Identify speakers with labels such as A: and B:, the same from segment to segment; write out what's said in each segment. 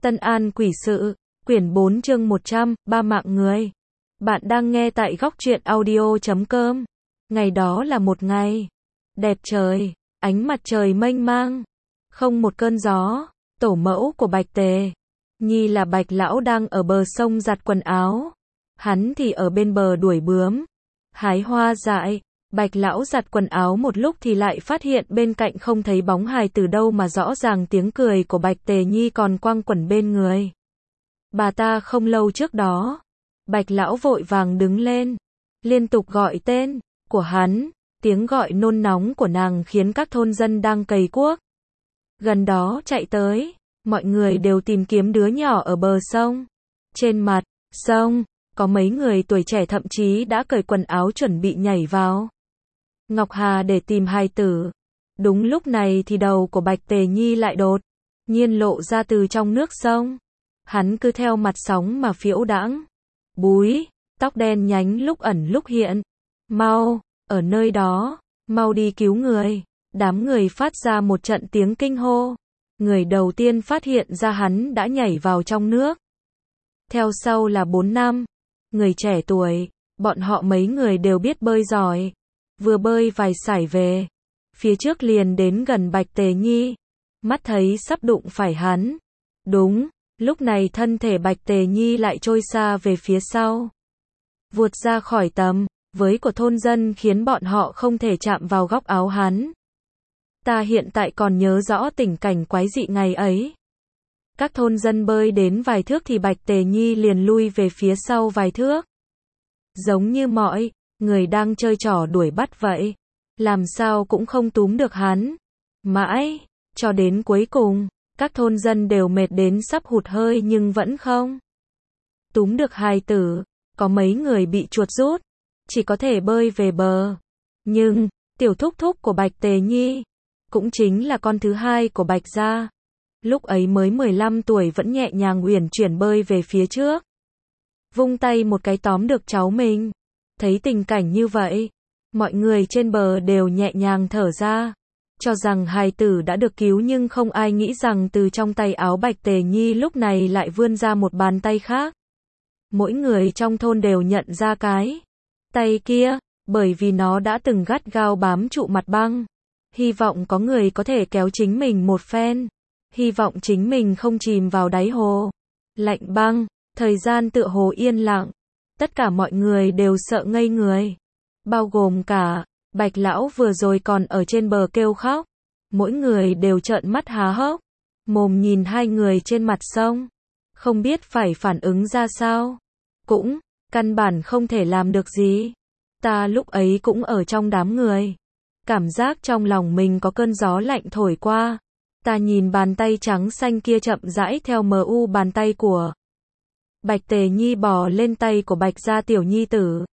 A: Tân An Quỷ Sự, quyển 4 chương 100, ba mạng người. Bạn đang nghe tại góc truyện audio.com. Ngày đó là một ngày đẹp trời, ánh mặt trời mênh mang, không một cơn gió. Tổ mẫu của Bạch Tề Nhi là Bạch Lão đang ở bờ sông giặt quần áo. Hắn thì ở bên bờ đuổi bướm, hái hoa dại. Bạch Lão giặt quần áo một lúc thì lại phát hiện bên cạnh không thấy bóng hài từ đâu mà rõ ràng tiếng cười của Bạch Tề Nhi còn quanh quẩn bên người bà ta không lâu trước đó. Bạch Lão vội vàng đứng lên, liên tục gọi tên của hắn. Tiếng gọi nôn nóng của nàng khiến các thôn dân đang cày cuốc gần đó chạy tới. Mọi người đều tìm kiếm đứa nhỏ ở bờ sông. Trên mặt sông có mấy người tuổi trẻ thậm chí đã cởi quần áo chuẩn bị nhảy vào Ngọc Hà để tìm hài tử. Đúng lúc này thì đầu của Bạch Tề Nhi lại đột nhiên lộ ra từ trong nước sông. Hắn cứ theo mặt sóng mà phiễu đãng. Búi tóc đen nhánh lúc ẩn lúc hiện. Mau, ở nơi đó, mau đi cứu người. Đám người phát ra một trận tiếng kinh hô. Người đầu tiên phát hiện ra hắn đã nhảy vào trong nước. Theo sau là 4 năm người trẻ tuổi, bọn họ mấy người đều biết bơi giỏi. Vừa bơi vài sải về, phía trước liền đến gần Bạch Tề Nhi, mắt thấy sắp đụng phải hắn. Đúng, lúc này thân thể Bạch Tề Nhi lại trôi xa về phía sau, vụt ra khỏi tầm với của thôn dân khiến bọn họ không thể chạm vào góc áo hắn. Ta hiện tại còn nhớ rõ tình cảnh quái dị ngày ấy. Các thôn dân bơi đến vài thước thì Bạch Tề Nhi liền lui về phía sau vài thước. Giống như mọi người đang chơi trò đuổi bắt vậy. Làm sao cũng không túm được hắn. Mãi, cho đến cuối cùng, các thôn dân đều mệt đến sắp hụt hơi nhưng vẫn không túm được hài tử. Có mấy người bị chuột rút, chỉ có thể bơi về bờ. Nhưng, tiểu thúc thúc của Bạch Tề Nhi, cũng chính là con thứ hai của Bạch gia, lúc ấy mới 15 tuổi vẫn nhẹ nhàng uyển chuyển bơi về phía trước. Vung tay một cái tóm được cháu mình. Thấy tình cảnh như vậy, mọi người trên bờ đều nhẹ nhàng thở ra, cho rằng hài tử đã được cứu, nhưng không ai nghĩ rằng từ trong tay áo Bạch Tề Nhi lúc này lại vươn ra một bàn tay khác. Mỗi người trong thôn đều nhận ra cái tay kia, bởi vì nó đã từng gắt gao bám trụ mặt băng. Hy vọng có người có thể kéo chính mình một phen. Hy vọng chính mình không chìm vào đáy hồ lạnh băng. Thời gian tựa hồ yên lặng. Tất cả mọi người đều sợ ngây người. Bao gồm cả Bạch Lão vừa rồi còn ở trên bờ kêu khóc. Mỗi người đều trợn mắt há hốc mồm nhìn hai người trên mặt sông. Không biết phải phản ứng ra sao. Cũng căn bản không thể làm được gì. Ta lúc ấy cũng ở trong đám người. Cảm giác trong lòng mình có cơn gió lạnh thổi qua. Ta nhìn bàn tay trắng xanh kia chậm rãi theo mu bàn tay của Bạch Tề Nhi bò lên tay của Bạch gia tiểu nhi tử.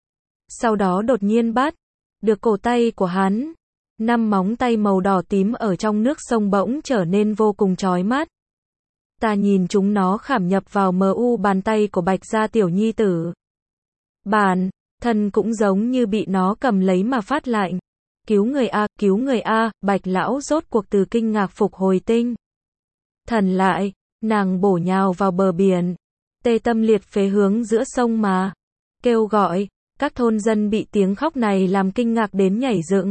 A: Sau đó đột nhiên bắt được cổ tay của hắn. 5 móng tay màu đỏ tím ở trong nước sông bỗng trở nên vô cùng chói mắt. Ta nhìn chúng nó khảm nhập vào mu bàn tay của Bạch gia tiểu nhi tử. Bản thân cũng giống như bị nó cầm lấy mà phát lạnh. Cứu người a, cứu người a. Bạch Lão rốt cuộc từ kinh ngạc phục hồi tinh thần lại. Nàng bổ nhào vào bờ biển, tê tâm liệt phế hướng giữa sông mà kêu gọi. Các thôn dân bị tiếng khóc này làm kinh ngạc đến nhảy dựng,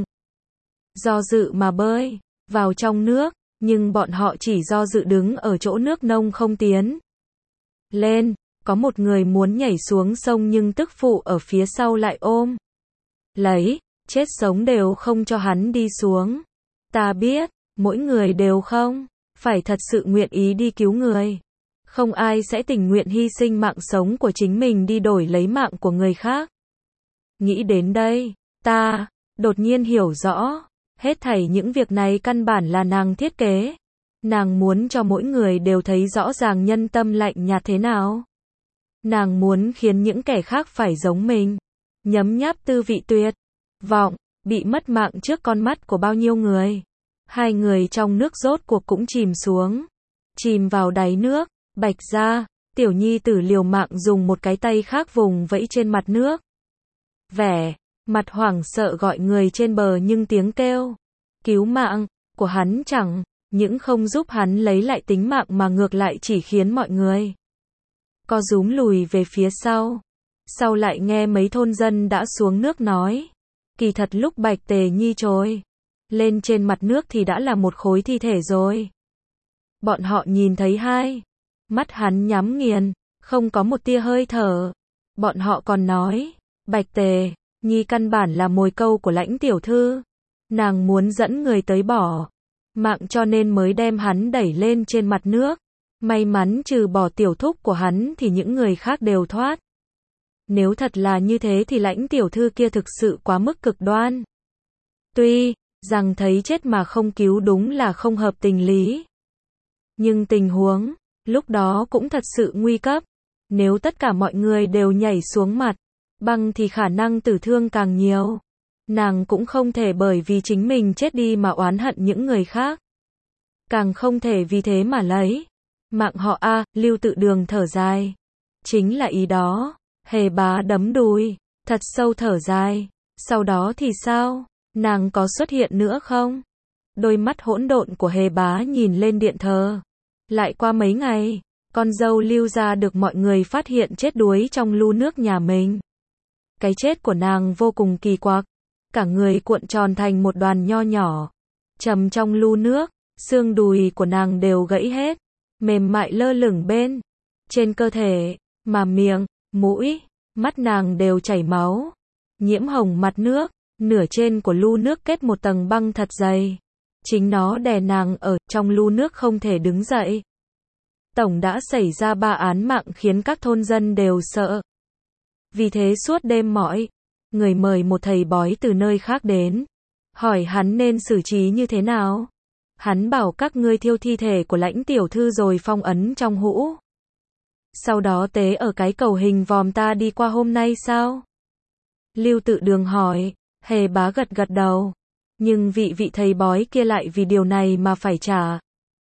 A: do dự mà bơi vào trong nước, nhưng bọn họ chỉ do dự đứng ở chỗ nước nông không tiến lên. Có một người muốn nhảy xuống sông nhưng tức phụ ở phía sau lại ôm lấy, chết sống đều không cho hắn đi xuống. Ta biết, mỗi người đều không phải thật sự nguyện ý đi cứu người. Không ai sẽ tình nguyện hy sinh mạng sống của chính mình đi đổi lấy mạng của người khác. Nghĩ đến đây, ta đột nhiên hiểu rõ, hết thảy những việc này căn bản là nàng thiết kế. Nàng muốn cho mỗi người đều thấy rõ ràng nhân tâm lạnh nhạt thế nào. Nàng muốn khiến những kẻ khác phải giống mình, nhấm nháp tư vị tuyệt vọng, bị mất mạng trước con mắt của bao nhiêu người. Hai người trong nước rốt cuộc cũng chìm xuống, chìm vào đáy nước. Bạch gia tiểu nhi tử liều mạng dùng một cái tay khác vùng vẫy trên mặt nước. Vẻ mặt hoảng sợ gọi người trên bờ, nhưng tiếng kêu cứu mạng của hắn chẳng những không giúp hắn lấy lại tính mạng mà ngược lại chỉ khiến mọi người co rúm lùi về phía sau. Sau lại nghe mấy thôn dân đã xuống nước nói, kỳ thật lúc Bạch Tề Nhi trồi lên trên mặt nước thì đã là một khối thi thể rồi. Bọn họ nhìn thấy hai mắt hắn nhắm nghiền, không có một tia hơi thở. Bọn họ còn nói, Bạch Tề Nhi căn bản là mồi câu của Lãnh tiểu thư. Nàng muốn dẫn người tới bỏ mạng cho nên mới đem hắn đẩy lên trên mặt nước. May mắn trừ bỏ tiểu thúc của hắn thì những người khác đều thoát. Nếu thật là như thế thì Lãnh tiểu thư kia thực sự quá mức cực đoan. Tuy rằng thấy chết mà không cứu đúng là không hợp tình lý. Nhưng tình huống lúc đó cũng thật sự nguy cấp. Nếu tất cả mọi người đều nhảy xuống mặt băng thì khả năng tử thương càng nhiều. Nàng cũng không thể bởi vì chính mình chết đi mà oán hận những người khác. Càng không thể vì thế mà lấy mạng họ a. Lưu Tự Đường thở dài. Chính là ý đó. Hề Bá đấm đùi, thật sâu thở dài. Sau đó thì sao? Nàng có xuất hiện nữa không? Đôi mắt hỗn độn của Hề Bá nhìn lên điện thờ. Lại qua mấy ngày, con dâu Lưu gia được mọi người phát hiện chết đuối trong lu nước nhà mình. Cái chết của nàng vô cùng kỳ quặc. Cả người cuộn tròn thành một đoàn nho nhỏ, trầm trong lu nước, xương đùi của nàng đều gãy hết, mềm mại lơ lửng bên trên cơ thể, mà miệng, mũi, mắt nàng đều chảy máu, nhiễm hồng mặt nước, nửa trên của lu nước kết một tầng băng thật dày. Chính nó đè nàng ở trong lu nước không thể đứng dậy. Tổng đã xảy ra 3 án mạng khiến các thôn dân đều sợ. Vì thế suốt đêm mọi người mời một thầy bói từ nơi khác đến, hỏi hắn nên xử trí như thế nào. Hắn bảo các ngươi thiêu thi thể của Lãnh tiểu thư rồi phong ấn trong hũ. Sau đó tế ở cái cầu hình vòm ta đi qua hôm nay sao? Lưu Tự Đường hỏi. Hề Bá gật gật đầu. Nhưng vị thầy bói kia lại vì điều này mà phải trả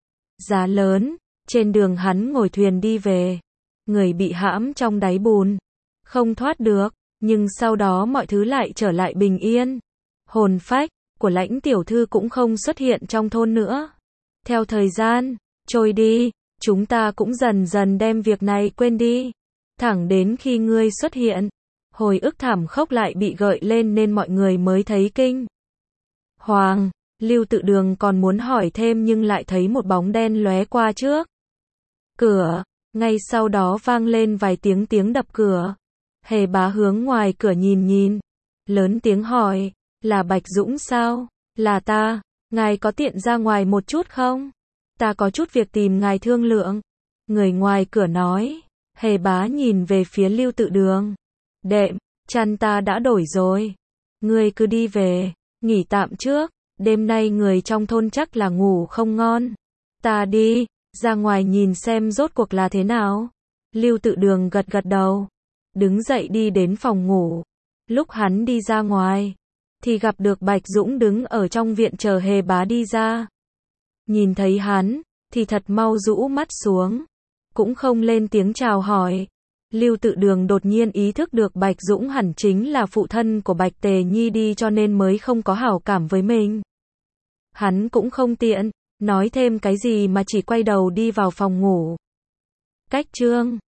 A: giá lớn. Trên đường hắn ngồi thuyền đi về, người bị hãm trong đáy bùn, không thoát được, nhưng sau đó mọi thứ lại trở lại bình yên. Hồn phách của Lãnh tiểu thư cũng không xuất hiện trong thôn nữa. Theo thời gian trôi đi, chúng ta cũng dần dần đem việc này quên đi. Thẳng đến khi ngươi xuất hiện, hồi ức thảm khốc lại bị gợi lên nên mọi người mới thấy kinh hoàng. Lưu Tự Đường còn muốn hỏi thêm nhưng lại thấy một bóng đen lóe qua trước cửa. Ngay sau đó vang lên vài tiếng đập cửa. Hề Bá hướng ngoài cửa nhìn, lớn tiếng hỏi, là Bạch Dũng sao? Là ta, ngài có tiện ra ngoài một chút không? Ta có chút việc tìm ngài thương lượng. Người ngoài cửa nói. Hề Bá nhìn về phía Lưu Tự Đường. Đệm, chăn ta đã đổi rồi. Ngươi cứ đi về, nghỉ tạm trước. Đêm nay người trong thôn chắc là ngủ không ngon. Ta đi ra ngoài nhìn xem rốt cuộc là thế nào. Lưu Tự Đường gật gật đầu, đứng dậy đi đến phòng ngủ. Lúc hắn đi ra ngoài, thì gặp được Bạch Dũng đứng ở trong viện chờ Hề Bá đi ra. Nhìn thấy hắn, thì thật mau rũ mắt xuống, cũng không lên tiếng chào hỏi. Lưu Tự Đường đột nhiên ý thức được Bạch Dũng hẳn chính là phụ thân của Bạch Tề Nhi đi cho nên mới không có hảo cảm với mình. Hắn cũng không tiện nói thêm cái gì mà chỉ quay đầu đi vào phòng ngủ. Cách chương